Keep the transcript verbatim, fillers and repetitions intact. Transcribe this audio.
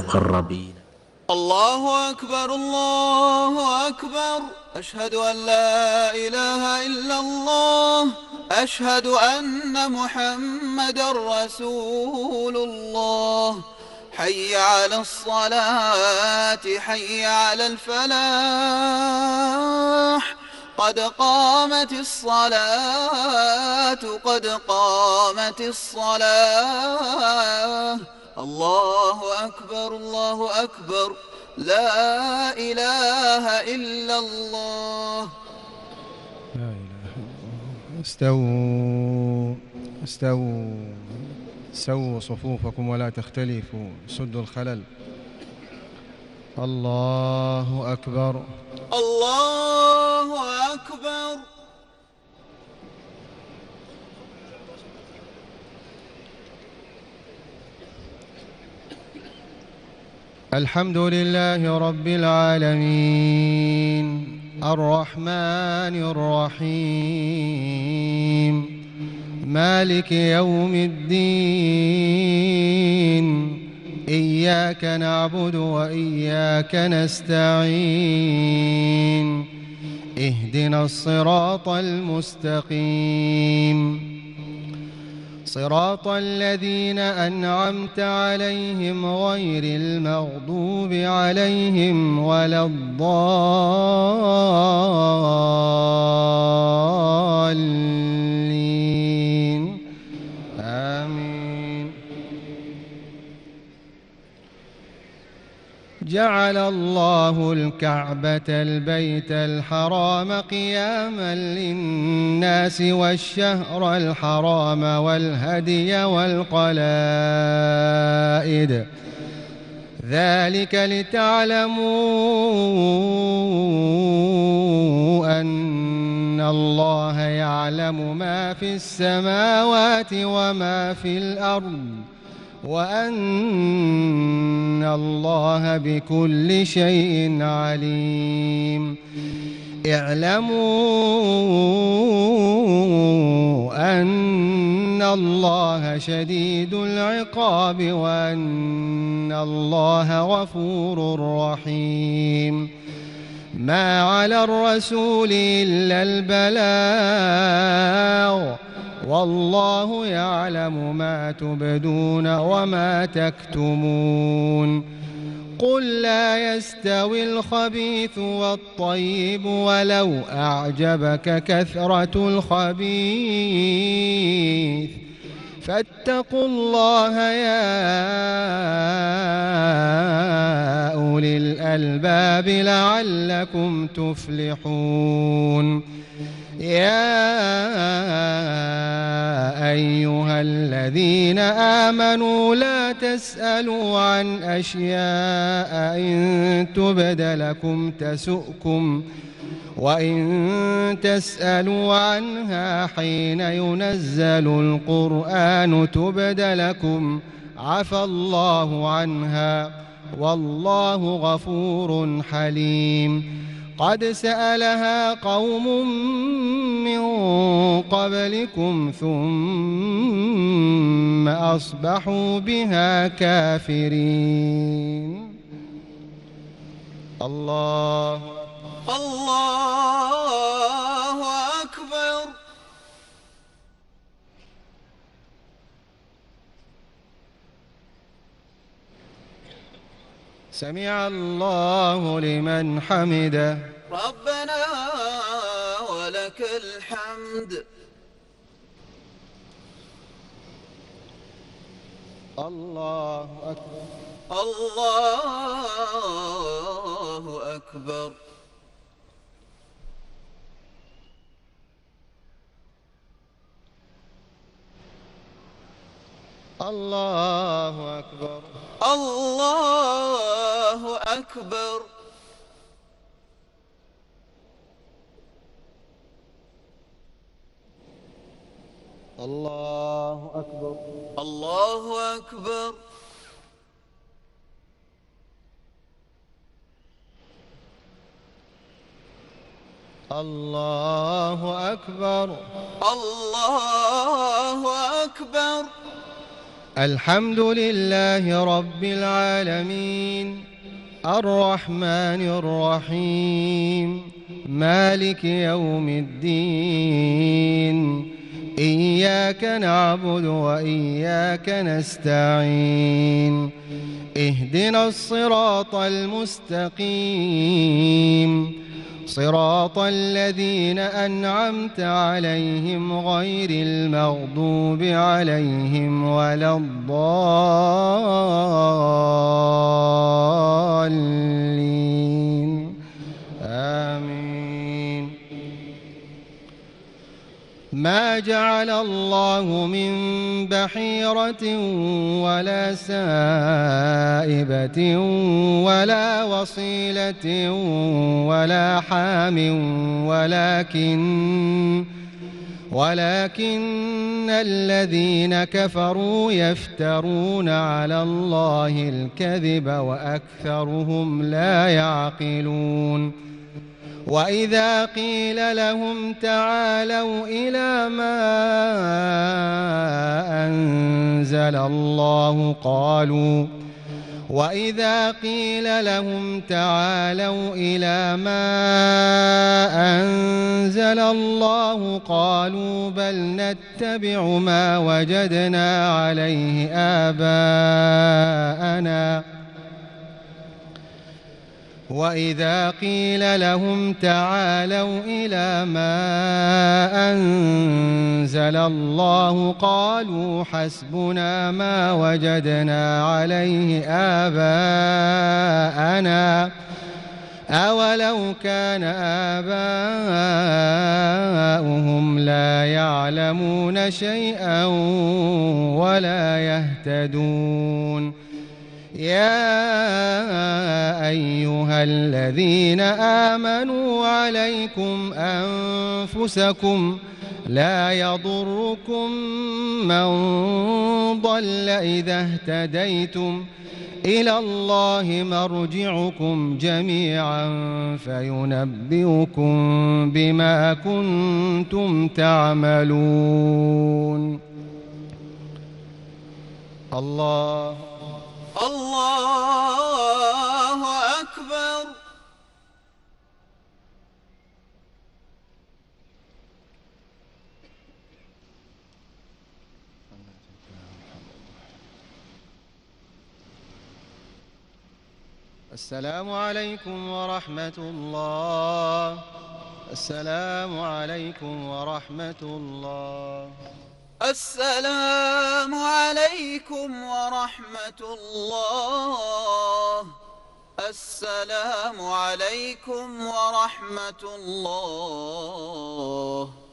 المقربين. الله أكبر الله أكبر، أشهد أن لا إله إلا الله، أشهد أن محمدا رسول الله. حي على الصلاة حي على الفلاح، قد قامت الصلاة قد قامت الصلاة. الله أكبر الله أكبر، لا إله إلا الله. لا إله إلا الله. استووا استووا سووا صفوفكم ولا تختلفوا، سدوا الخلل. الله أكبر الله أكبر. الحمد لله رب العالمين، الرحمن الرحيم، مالك يوم الدين. إياك نعبد وإياك نستعين، اهدنا الصراط المستقيم، صراط الذين أنعمت عليهم غير المغضوب عليهم ولا الضالين، آمين. جعل الله الكعبة البيت الحرام قياما للناس والشهر الحرام والهدي والقلائد، ذلك لتعلموا أن الله يعلم ما في السماوات وما في الأرض، وأن الله بكل شيء عليم. اعلموا أن الله شديد العقاب وأن الله غفور رحيم. ما على الرسول إلا البلاغ، والله يعلم ما تبدون وما تكتمون. قل لا يستوي الخبيث والطيب ولو أعجبك كثرة الخبيث، فاتقوا الله يا أولي الألباب لعلكم تفلحون. يا أيها الذين آمنوا لا تسألوا عن أشياء إن تبد لكم تسؤكم، وإن تسألوا عنها حين ينزل القرآن تبد لكم عفى الله عنها، والله غفور حليم. قد سألها قوم من قبلكم ثم أصبحوا بها كافرين. الله الله أكبر. سمع الله لمن حمده. ربنا ولك الحمد. الله أكبر الله أكبر. الله أكبر الله أكبر. الله أكبر الله أكبر. الله أكبر الله أكبر. الحمد لله رب العالمين الرحمن الرحيم مالك يوم الدين إياك نعبد وإياك نستعين اهدنا الصراط المستقيم صراط الذين أنعمت عليهم غير المغضوب عليهم ولا الضالين آمين. ما جعل الله من بحيرة ولا سائبة ولا وصيلة ولا حام ولكن ولكن الذين كفروا يفترون على الله الكذب وأكثرهم لا يعقلون. وإذا قيل لهم تعالوا إلى ما أنزل الله قالوا وإذا قيل لهم تعالوا إلى ما أنزل الله قالوا بل نتبع ما وجدنا عليه آباءنا وإذا قيل لهم تعالوا إلى ما أنزل الله قالوا حسبنا ما وجدنا عليه آباءنا أولو كان آباؤهم لا يعلمون شيئا ولا يهتدون. يا أيها الذين آمنوا عليكم أنفسكم لا يضركم من ضل إذا اهتديتم إلى الله مرجعكم جميعا فينبئكم بما كنتم تعملون. الله الله أكبر. السلام عليكم ورحمة الله. السلام عليكم ورحمة الله. السلام عليكم ورحمة الله. السلام عليكم ورحمة الله.